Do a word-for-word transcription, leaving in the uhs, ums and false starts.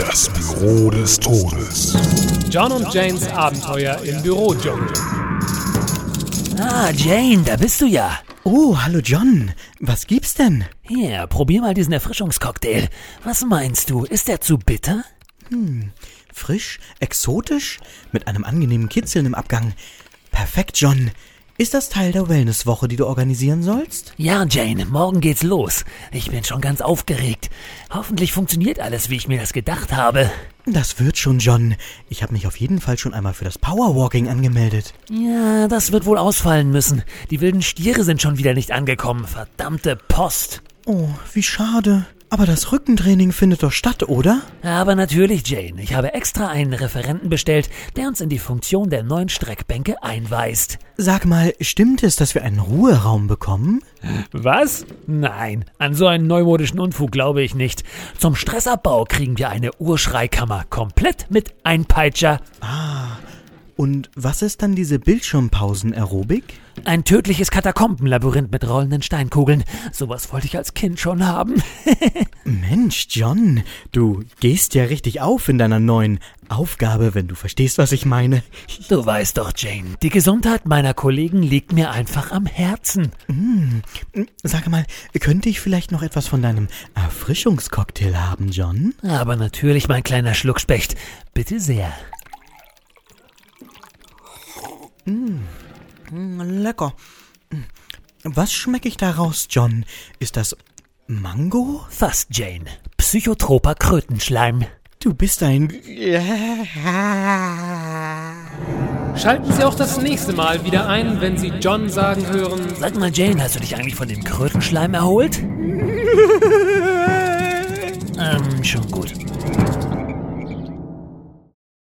Das Büro des Todes. John und Janes Abenteuer im Bürodschungel. Ah, Jane, da bist du ja. Oh, hallo John. Was gibt's denn? Hier, probier mal diesen Erfrischungscocktail. Was meinst du, ist der zu bitter? Hm, frisch, exotisch, mit einem angenehmen Kitzeln im Abgang. Perfekt, John. Ist das Teil der Wellnesswoche, die du organisieren sollst? Ja, Jane, morgen geht's los. Ich bin schon ganz aufgeregt. Hoffentlich funktioniert alles, wie ich mir das gedacht habe. Das wird schon, John. Ich habe mich auf jeden Fall schon einmal für das Powerwalking angemeldet. Ja, das wird wohl ausfallen müssen. Die wilden Stiere sind schon wieder nicht angekommen. Verdammte Post. Oh, wie schade. Aber das Rückentraining findet doch statt, oder? Aber natürlich, Jane. Ich habe extra einen Referenten bestellt, der uns in die Funktion der neuen Streckbänke einweist. Sag mal, stimmt es, dass wir einen Ruheraum bekommen? Was? Nein, an so einen neumodischen Unfug glaube ich nicht. Zum Stressabbau kriegen wir eine Urschreikammer, komplett mit Einpeitscher. Ah, und was ist dann diese Bildschirmpausen-Aerobik? Ein tödliches Katakombenlabyrinth mit rollenden Steinkugeln. Sowas wollte ich als Kind schon haben. Mensch, John, du gehst ja richtig auf in deiner neuen Aufgabe, wenn du verstehst, was ich meine. Du weißt doch, Jane, die Gesundheit meiner Kollegen liegt mir einfach am Herzen. Mm, sag mal, könnte ich vielleicht noch etwas von deinem Erfrischungscocktail haben, John? Aber natürlich, mein kleiner Schluckspecht. Bitte sehr. Mm. Lecker. Was schmecke ich daraus, John? Ist das Mango? Fast, Jane. Psychotroper Krötenschleim. Du bist ein... Schalten Sie auch das nächste Mal wieder ein, wenn Sie John sagen hören: Sag mal, Jane, hast du dich eigentlich von dem Krötenschleim erholt? ähm, schon gut.